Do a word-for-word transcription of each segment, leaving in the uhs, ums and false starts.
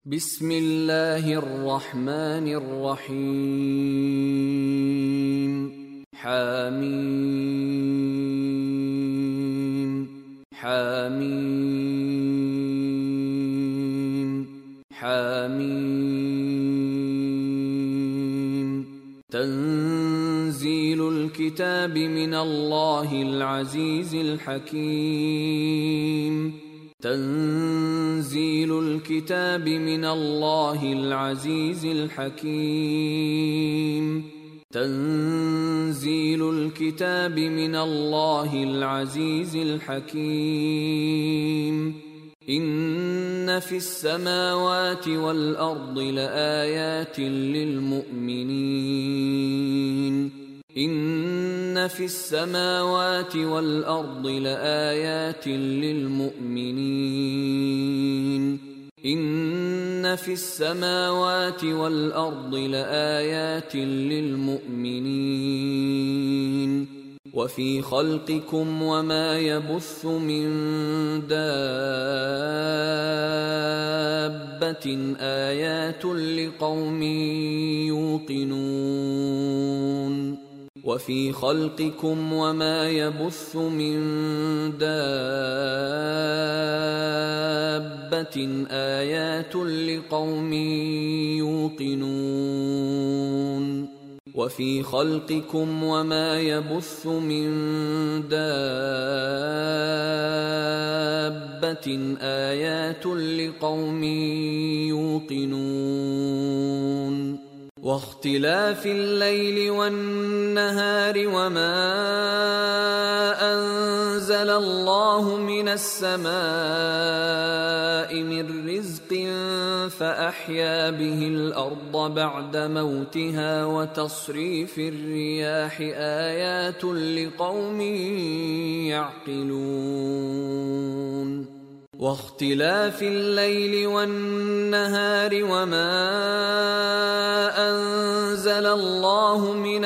بسم الله الرحمن الرحيم. حميم حميم حميم. تنزيل الكتاب من الله العزيز الحكيم. تنزيل الكتاب من الله العزيز الحكيم. تنزيل الكتاب من الله العزيز الحكيم. إن في السماوات والأرض لآيات للمؤمنين. إن في السماوات والأرض لآيات للمؤمنين. إن في السماوات والأرض لآيات للمؤمنين. وفي خلقكم وما يبث من دابة آيات لقوم يوقنون. وفي خلقكم وما يبث من دابة آيات لقوم يوقنون. وفي خلقكم وما يبث من دابة آيات لقوم يوقنون. واختلاف الليل والنهار وما أنزل الله من السماء من رزق فأحيا به الأرض بعد موتها وتصريف الرياح آيات لقوم يعقلون. واختلاف الليل والنهار وما أنزل الله من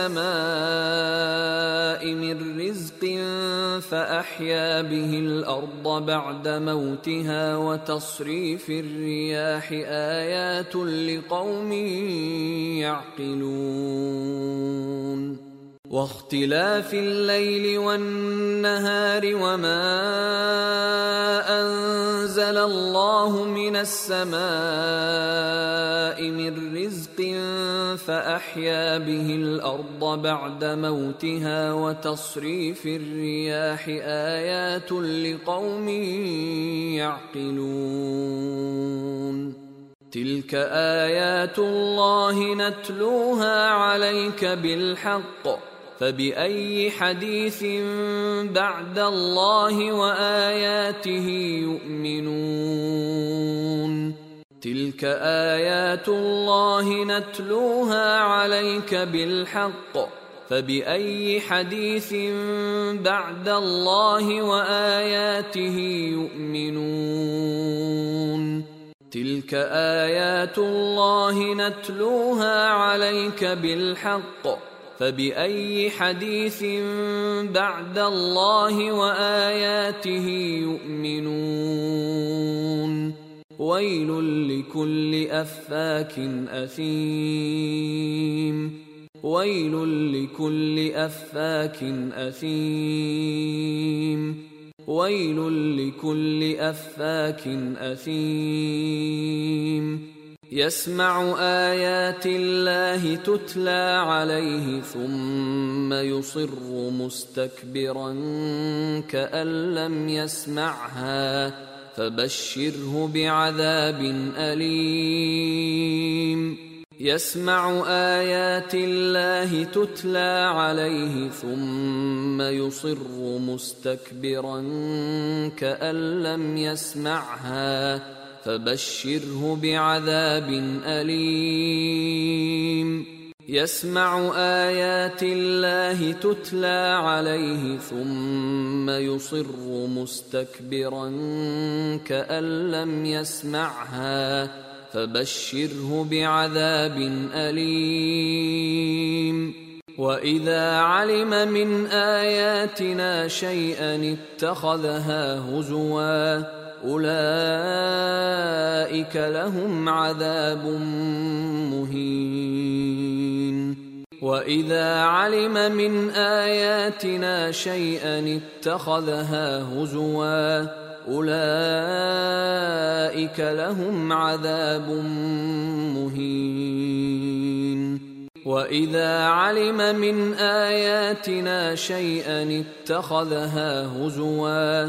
السماء من رزق فأحيا به الأرض بعد موتها وتصريف الرياح آيات لقوم يعقلون. واختلاف الليل والنهار وما أنزل الله من السماء من رزق فأحيا به الأرض بعد موتها وتصريف الرياح آيات لقوم يعقلون. تلك آيات الله نتلوها عليك بالحق، فبأي حديث بعد الله وآياته يؤمنون. تلك آيات الله نتلوها عليك بالحق، فبأي حديث بعد الله وآياته يؤمنون. تلك آيات الله نتلوها عليك بالحق، فبأي حديث بعد الله وآياته يؤمنون. ويل لكل أفاك أثيم. ويل لكل أفاك أثيم. ويل لكل أفاك أثيم. يسمع آيات الله تتلى عليه ثم يصر مستكبرا كأن لم يسمعها فبشره بعذاب أليم. يسمع آيات الله تتلى عليه ثم يصر مستكبرا كأن لم يسمعها فبشره بعذاب أليم. يسمع آيات الله تتلى عليه ثم يصر مستكبرا كأن لم يسمعها فبشره بعذاب أليم. وإذا علم من آياتنا شيئا اتخذها هزوا أولئك لهم عذاب مهين وإذا علم من آياتنا شيئا اتخذها هزوا أولئك لهم عذاب مهين وإذا علم من آياتنا شيئا اتخذها هزوا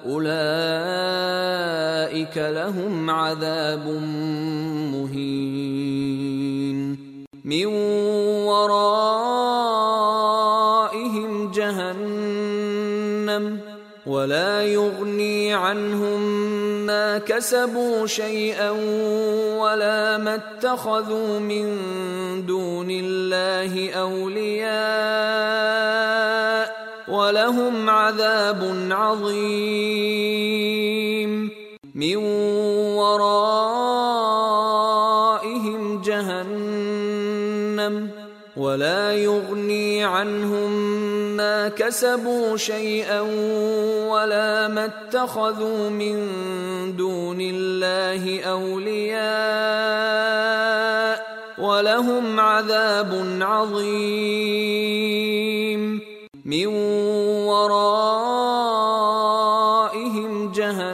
أولئك لهم عذاب مهين من ورائهم جهنم ولا يغني عنهم ما كسبوا شيئا ولا ما اتخذوا من دون الله أولياء ولهم عذاب عظيم من ورائهم جهنم ولا يغني عنهم ما كسبوا شيئا ولا ما اتخذوا من دون الله أولياء ولهم عذاب عظيم من ورائهم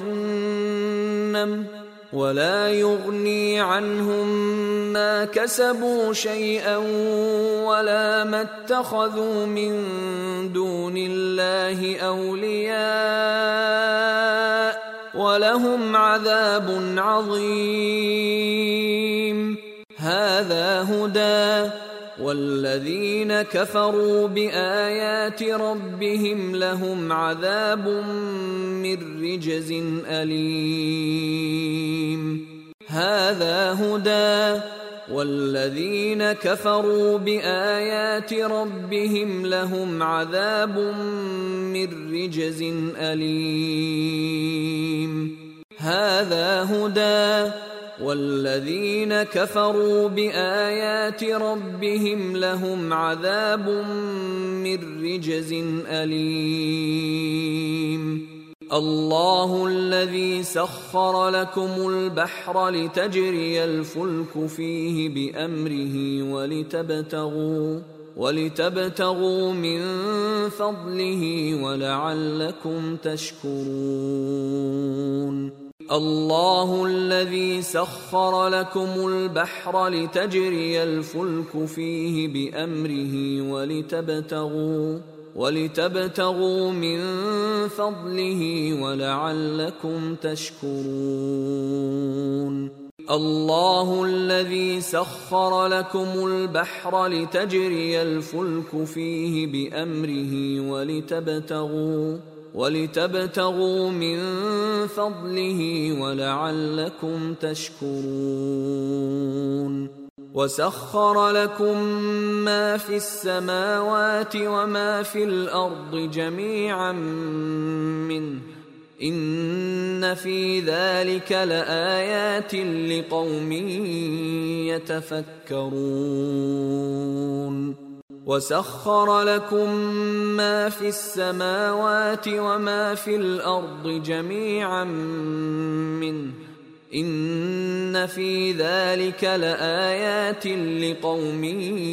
جهنم ولا يغني عنهم ما كسبوا شيئا ولا ما اتخذوا من دون الله أولياء ولهم عذاب عظيم هذا هدى والذين كفروا بآيات ربهم لهم عذاب من رجز أليم هذا هدى والذين كفروا بآيات ربهم لهم عذاب من رجز أليم هذا هدى والذين كفروا بآيات ربهم لهم عذاب من رجز أليم الله الذي سخر لكم البحر لتجري الفلك فيه بأمره ولتبتغوا ولتبتغوا من فضله ولعلكم تشكرون الله الذي سخر لكم البحر لتجري الفلك فيه بأمره ولتبتغوا ولتبتغوا من فضله ولعلكم تشكرون الله الذي سخر لكم البحر لتجري الفلك فيه بأمره ولتبتغوا ولتبتغوا من فضله ولعلكم تشكرون وسخر لكم ما في السماوات وما في الأرض جميعا منه إن في ذلك لآيات لقوم يتفكرون وسخر لكم ما في السماوات وما في الأرض جميعا منه إن في ذلك لآيات لقوم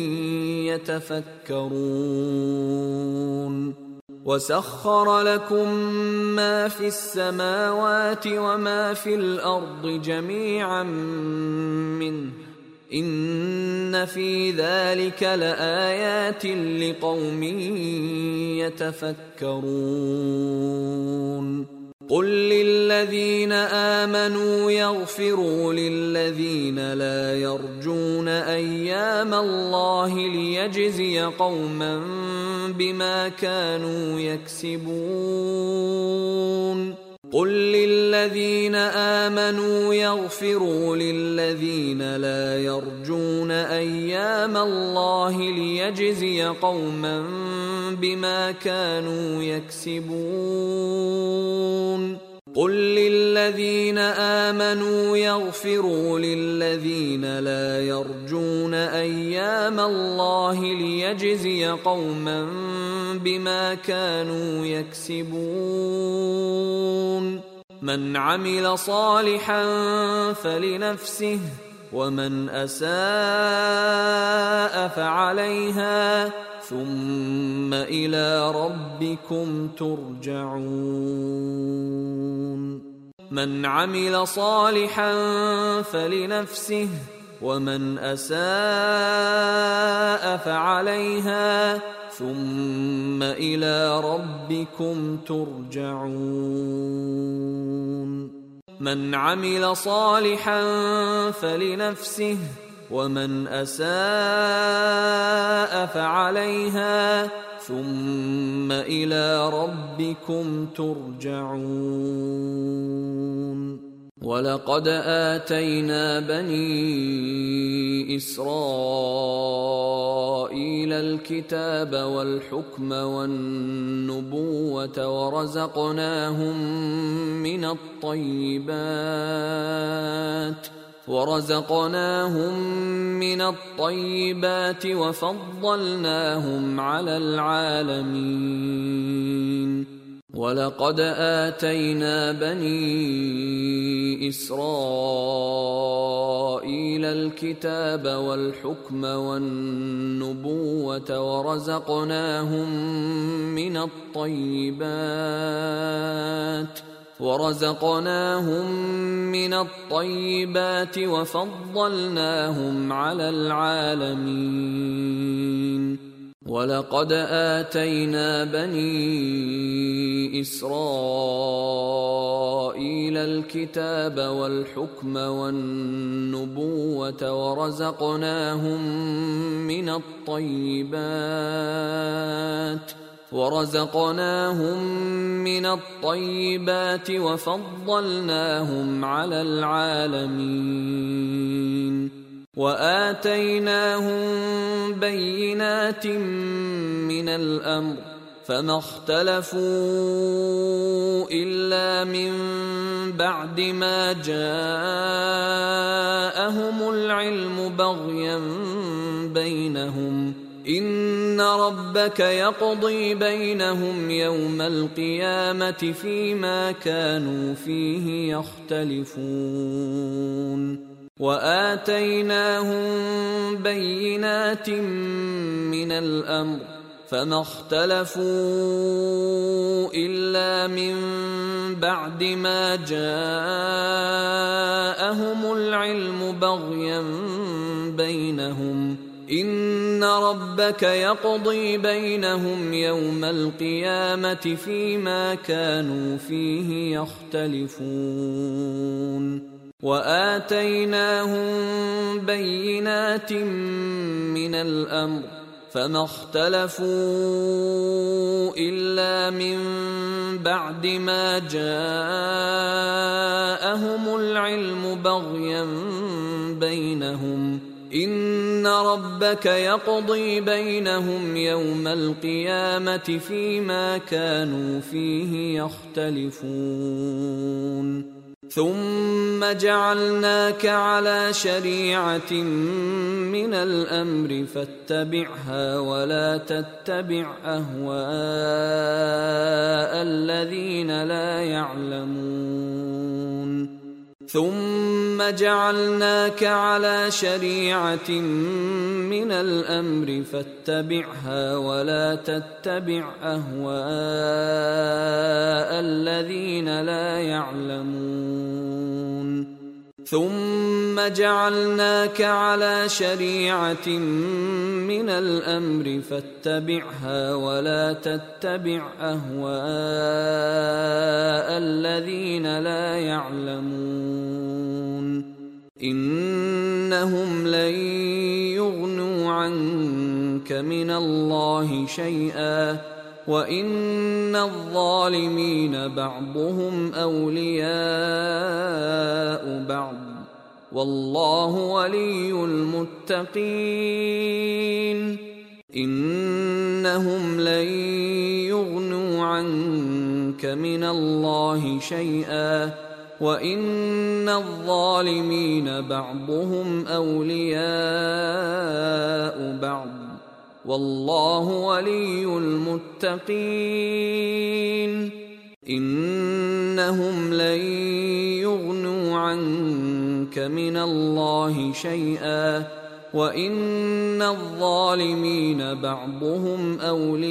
يتفكرون وسخر لكم ما في السماوات وما في الأرض جميعا منه إن في ذلك لآيات لقوم يتفكرون قل للذين آمنوا يغفروا للذين لا يرجون أيام الله ليجزي قوما بما كانوا يكسبون قل للذين آمنوا يغفروا للذين لا يرجون أيام الله ليجزي قوما بما كانوا يكسبون قل للذين آمنوا يغفروا للذين لا يرجون أيام الله ليجزي قوما بما كانوا يكسبون من عمل صالحا فلنفسه ومن أساء فعليها ثم إلى ربكم ترجعون من عمل صالحا فلنفسه ومن أساء فعليها ثم إلى ربكم ترجعون من عمل صالحا فلنفسه ومن أساء فعليها ثم إلى ربكم ترجعون ولقد آتينا بني إسرائيل الكتاب والحكم والنبوة ورزقناهم من الطيبات ورزقناهم من الطيبات وفضلناهم على العالمين ولقد آتينا بني إسرائيل الكتاب والحكم والنبوة ورزقناهم من الطيبات ورزقناهم من الطيبات وفضلناهم على العالمين ولقد آتينا بني إسرائيل الكتاب والحكم والنبوة ورزقناهم من الطيبات ورزقناهم من الطيبات وفضلناهم على العالمين وآتيناهم بينات من الأمر فما اختلفوا إلا من بعد ما جاءهم العلم بغيا بينهم إن ربك يقضي بينهم يوم القيامة فيما كانوا فيه يختلفون وآتيناهم بينات من الأمر فما اختلفوا إلا من بعد ما جاءهم العلم بغيا بينهم إن ربك يقضي بينهم يوم القيامة فيما كانوا فيه يختلفون وآتيناهم بينات من الأمر فما اختلفوا إلا من بعد ما جاءهم العلم بغيا بينهم إن ربك يقضي بينهم يوم القيامة فيما كانوا فيه يختلفون ثم جعلناك على شريعة من الأمر فاتبعها ولا تتبع أهواء الذين لا يعلمون ثم جعلناك على شريعة من الأمر فاتبعها ولا تتبع أهواء الذين لا يعلمون ثم جعلناك على شريعة من الأمر فاتبعها ولا تتبع أهواء الذين لا يعلمون إنهم لن يغنوا عنك من الله شيئا وإن الظالمين بعضهم أولياء بعض والله ولي المتقين إنهم لن يغنوا عنك من الله شيئا وإن الظالمين بعضهم أولياء بعض والله ولي المتقين إنهم لن يغنوا عنك من الله شيئا وإن الظالمين بعضهم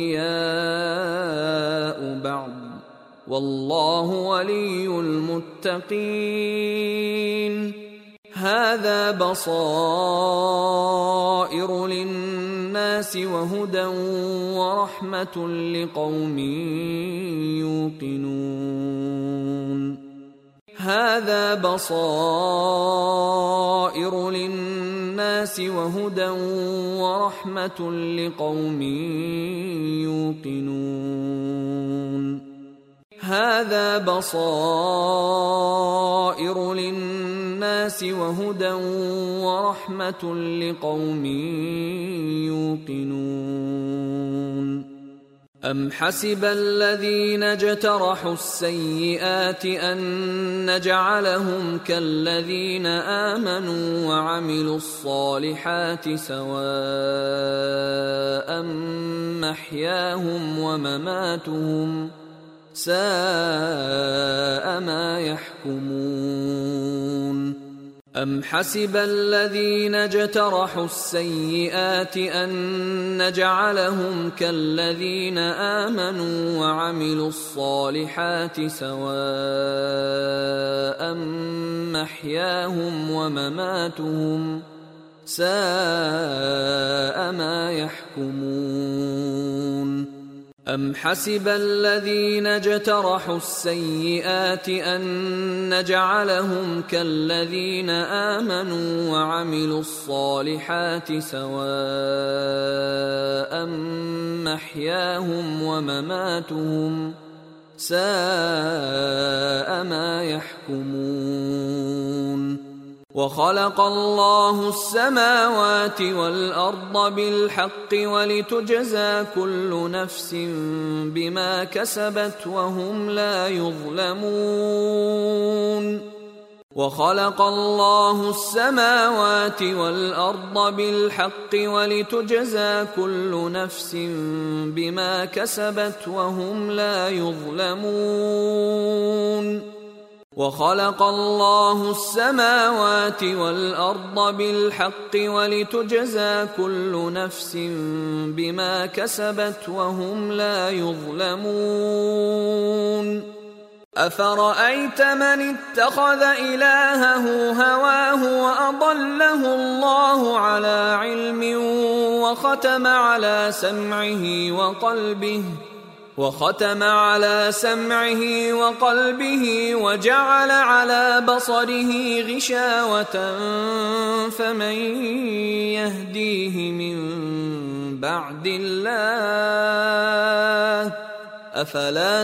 أولياء بعض والله ولي المتقين. هذا بصائر للناس وهدى ورحمة لقوم يوقنون. هذا بصائر للناس وهدى ورحمة لقوم يوقنون. هذا بصائر للناس وهدى ورحمة لقوم يوقنون. أم حسب الذين اجترحوا السيئات أن نجعلهم كالذين آمنوا وعملوا الصالحات سواء محياهم ومماتهم ساء ما يحكمون. أم حسب الذين اجترحوا السيئات أن نجعلهم كالذين آمنوا وعملوا الصالحات سواء محياهم ومماتهم ساء ما يحكمون. أم حسب الذين اجترحوا السيئات أن نجعلهم كالذين آمنوا وعملوا الصالحات سواء محياهم ومماتهم ساء ما يحكمون. وخلق الله السماوات والأرض بالحق ولتجزى كل نفس بما كسبت وهم لا يظلمون. وخلق الله السماوات والأرض بالحق ولتجزى كل نفس بما كسبت وهم لا يظلمون. وخلق الله السماوات والأرض بالحق ولتجزى كل نفس بما كسبت وهم لا يظلمون. أفرأيت من اتخذ إلهه هواه وأضله الله على علم وختم على سمعه وقلبه وختم على سمعه وقلبه وجعل على بصره غشاوة فمن يهديه من بعد الله أفلا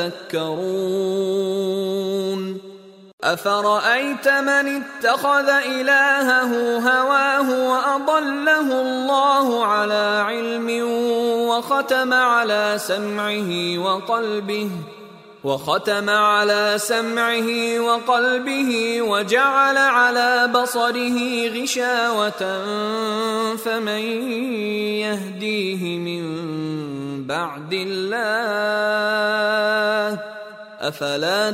تذكرون. أفرأيت من اتخذ إلهه هواه وأضله الله على علم وختم على سمعه وقلبه وختم على سمعه وقلبه وجعل على بصره غشاوة فمن يهديه من بعد الله أفلا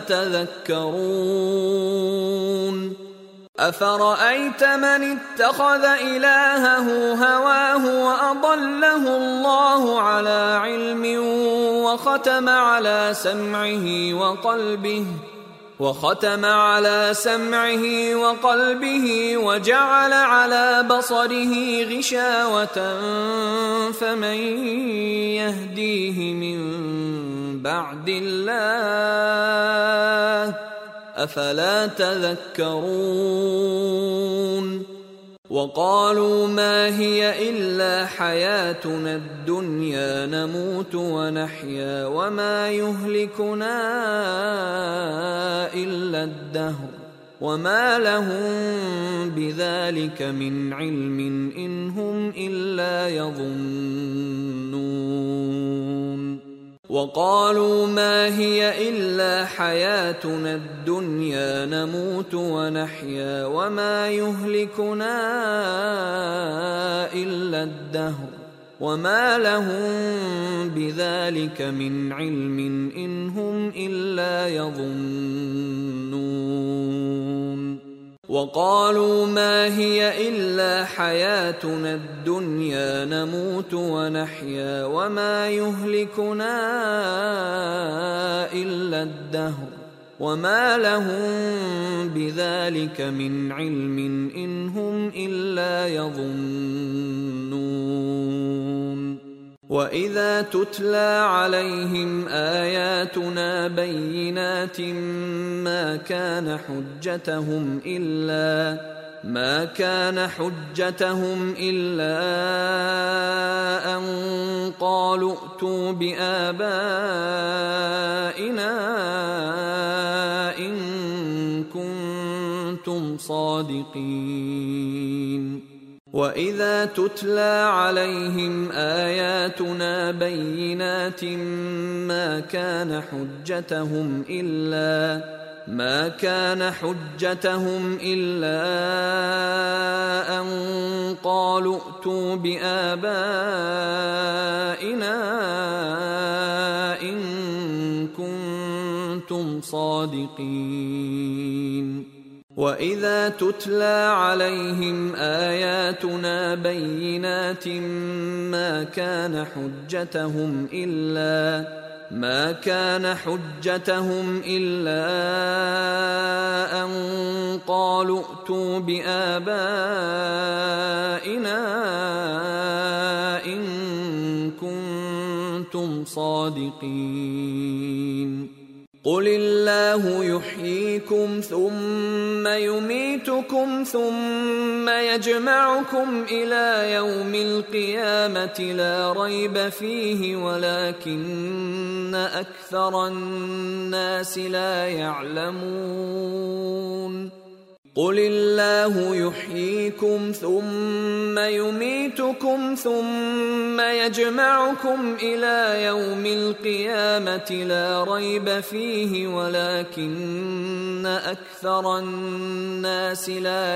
تذكرون. أفرأيت من اتخذ إلهه هواه وأضله الله على علم وختم على سمعه وقلبه وختم على سمعه وقلبه وجعل على بصره غشاوة فمن يهديه من بعد الله أفلا تذكرون. وقالوا ما هي إلا حياتنا الدنيا نموت ونحيا وما يهلكنا إلا الدهر وما لهم بذلك من علم إن هم إلا يظنون. وقالوا ما هي إلا حياتنا الدنيا نموت ونحيا وما يهلكنا إلا الدهر وما لهم بذلك من علم إن هم إلا يظنون وقالوا ما هي إلا حياتنا الدنيا نموت ونحيا وما يهلكنا إلا الدهر وما لهم بذلك من علم إن هم إلا يظنون وإذا تتلى عليهم آياتنا بينات ما كان حجتهم إلا ما كان حجتهم إلا أن قالوا ائتوا بآبائنا إن كنتم صادقين وإذا تتلى عليهم آياتنا بينات ما كان حجتهم إلا ما كان حجتهم إلا أن قالوا ائتوا بآبائنا إن كنتم صادقين وإذا تتلى عليهم آياتنا بينات ما كان حجتهم إلا ما كان حجتهم إلا أن قالوا ائتوا بآبائنا إن كنتم صادقين قل الله يحييكم ثم يميتكم ثم يجمعكم إلى يوم القيامة لا ريب فيه ولكن أكثر الناس لا يعلمون قل الله يحييكم ثم يميتكم ثم يجمعكم إلى يوم القيامة لا ريب فيه ولكن أكثر الناس لا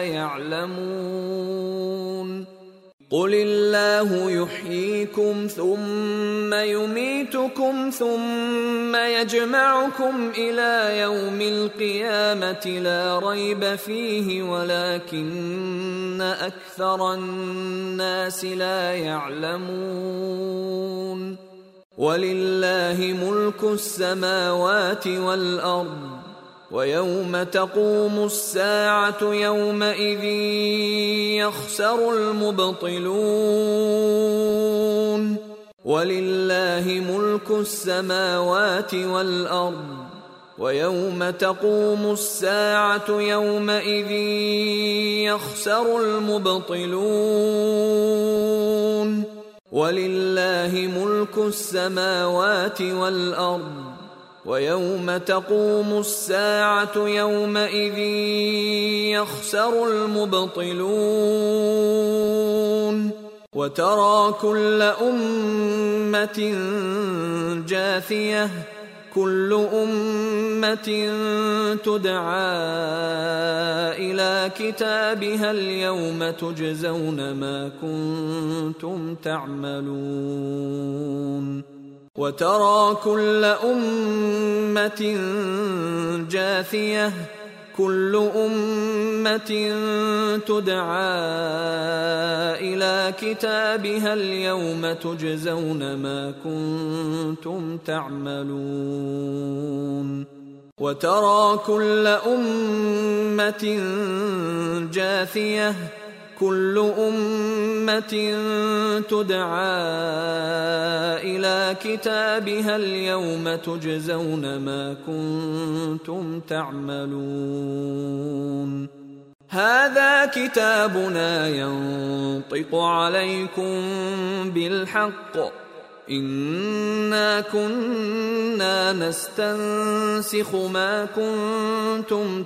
يعلمون قل الله يحييكم ثم يميتكم ثم يجمعكم إلى يوم القيامة لا ريب فيه ولكن أكثر الناس لا يعلمون ولله ملك السماوات والأرض ويوم تقوم الساعة يومئذ يخسر المبطلون ولله ملك السماوات والأرض ويوم تقوم الساعة يومئذ يخسر المبطلون ولله ملك السماوات والأرض ويوم تقوم الساعة يومئذ يخسر المبطلون وترى كل أمة جاثية كل أمة تدعى إلى كتابها اليوم تجزون ما كنتم تعملون وترى كل أمة جاثية كل أمة تدعى إلى كتابها اليوم تجزون ما كنتم تعملون وترى كل أمة جاثية كل أمة تدعى إلى كتابها اليوم تجزون ما كنتم تعملون هذا كتابنا ينطق عليكم بالحق إنا كنا نستنسخ ما كنتم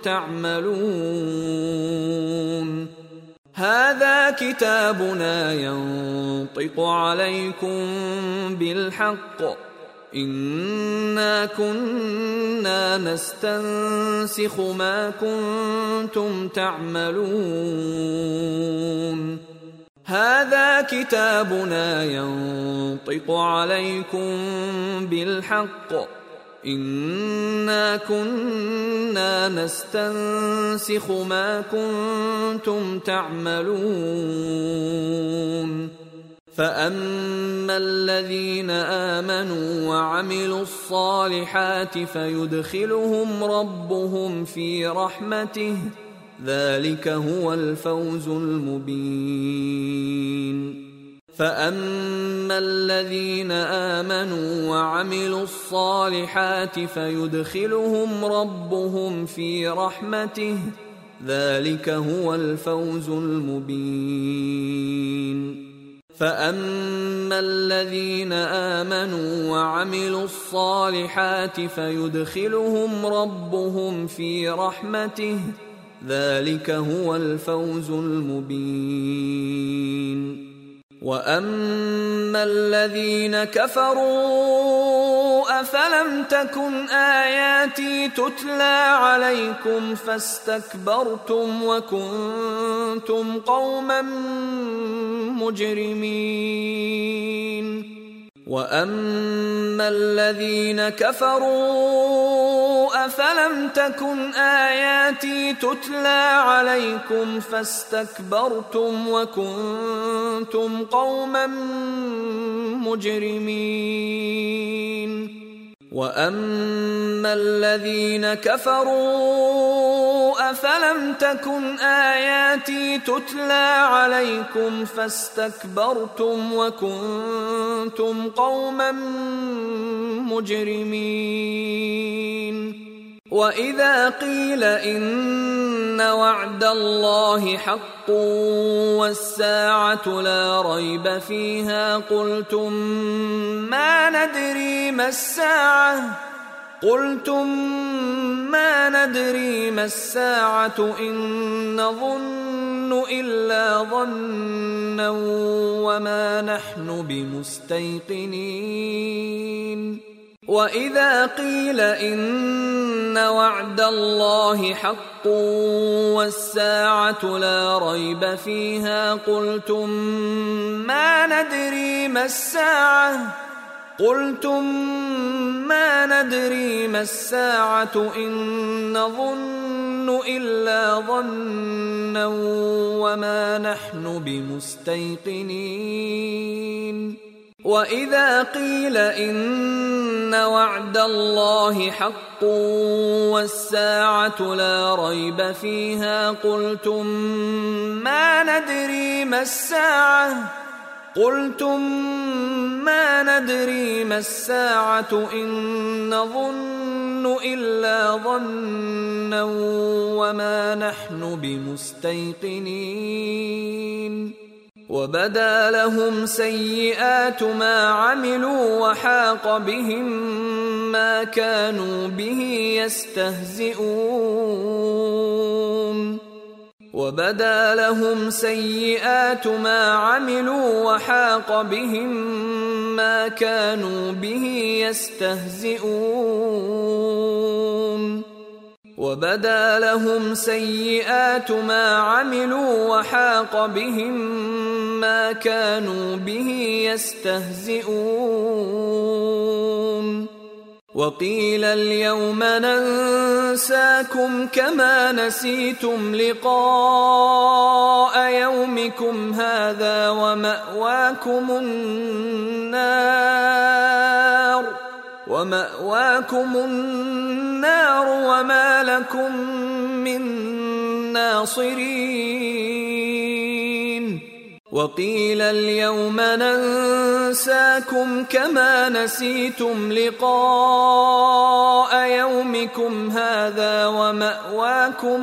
تعملون هذا كتابنا ينطق عليكم بالحق إنا كنا نستنسخ ما كنتم تعملون هذا كتابنا ينطق عليكم بالحق إنا كنا نستنسخ ما كنتم تعملون فأما الذين آمنوا وعملوا الصالحات فيدخلهم ربهم في رحمته ذلك هو الفوز المبين فأما الذين آمنوا وعملوا الصالحات فيدخلهم ربهم في رحمته ذلك هو الفوز المبين فأما الذين آمنوا وعملوا الصالحات فيدخلهم ربهم في رحمته ذلك هو الفوز المبين وأما الذين كفروا أفلم تكن آياتي تتلى عليكم فاستكبرتم وكنتم قوما مجرمين وأما الذين كفروا أفلم تكن آياتي تتلى عليكم فاستكبرتم وكنتم قوما مجرمين وأما الذين كفروا أفلم تكن آياتي تتلى عليكم فاستكبرتم وكنتم قوما مجرمين وإذا قيل إن وعد الله حق والساعة لا ريب فيها قلتم ما ندري ما الساعة قلتم ما ندري ما الساعة إن نظن إلا ظنا وما نحن بمستيقنين وإذا قيل إن وعد الله حق والساعة لا ريب فيها قلتم ما ندري ما الساعة قلتم ما ندري ما الساعة إن نظن إلا ظنا وما نحن بمستيقنين وإذا قيل إن وعد الله حق والساعة لا ريب فيها قلتم ما ندري ما الساعة قلتم ما ندري ما الساعة إن نظن إلا ظنا وما نحن بمستيقنين وبدا لهم سيئات ما عملوا وحاق بهم ما كانوا به يستهزئون وبدا لهم سيئات ما عملوا وحاق بهم ما كانوا به يستهزئون وبدا لهم سيئات ما عملوا وحاق بهم ما كانوا به يستهزئون وقيل اليوم ننساكم كما نسيتم لقاء يومكم هذا ومأواكم النار ومأواكم النار وما لكم من ناصرين وقيل اليوم ننساكم كما نسيتم لقاء يومكم هذا ومأواكم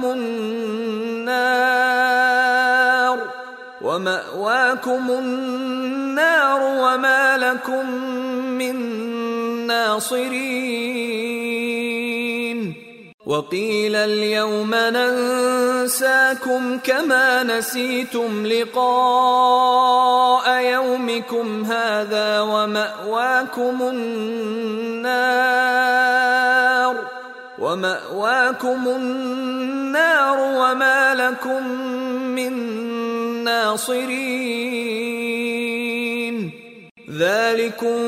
النار ومأواكم النار وما لكم من ناصرين وقيل اليوم ننساكم كما نسيتم لقاء يومكم هذا ومأواكم النار ومأواكم النار وما لكم من الناصرين ذلكم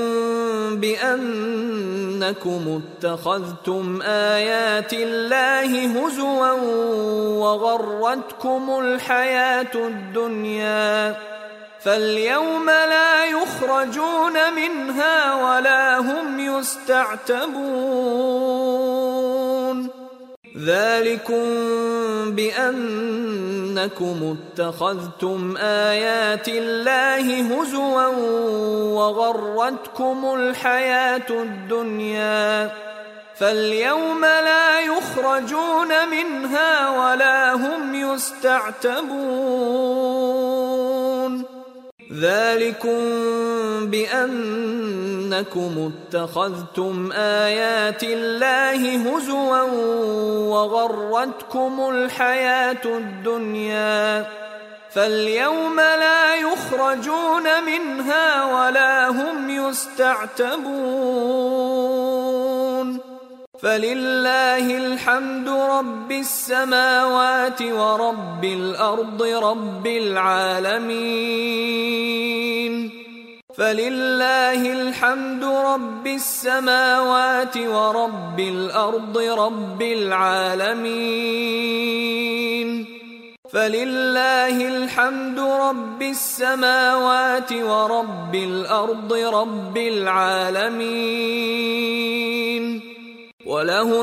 بأنكم اتخذتم آيات الله هزوا وغرتكم الحياة الدنيا فاليوم لا يخرجون منها ولا هم يستعتبون ذلكم بأنكم اتخذتم آيات الله هزوا وغرتكم الحياة الدنيا فاليوم لا يخرجون منها ولا هم يستعتبون ذلكم بأنكم اتخذتم آيات الله هزوا وغرتكم الحياة الدنيا فاليوم لا يخرجون منها ولا هم يستعتبون فلله الحمد رب السماوات ورب الأرض رب العالمين فلله الحمد رب السماوات ورب الأرض رب العالمين فلله الحمد رب السماوات ورب الأرض رب العالمين وله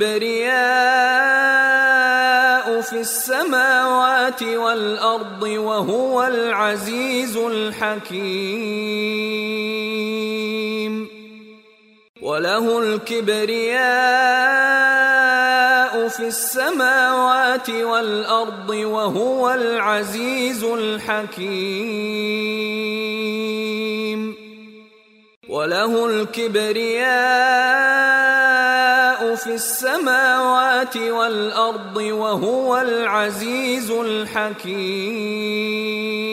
الكبرياء في السماوات والأرض وهو العزيز الحكيم وله الكبرياء في السماوات والأرض وهو العزيز الحكيم وله الكبرياء في السماوات والأرض وهو العزيز الحكيم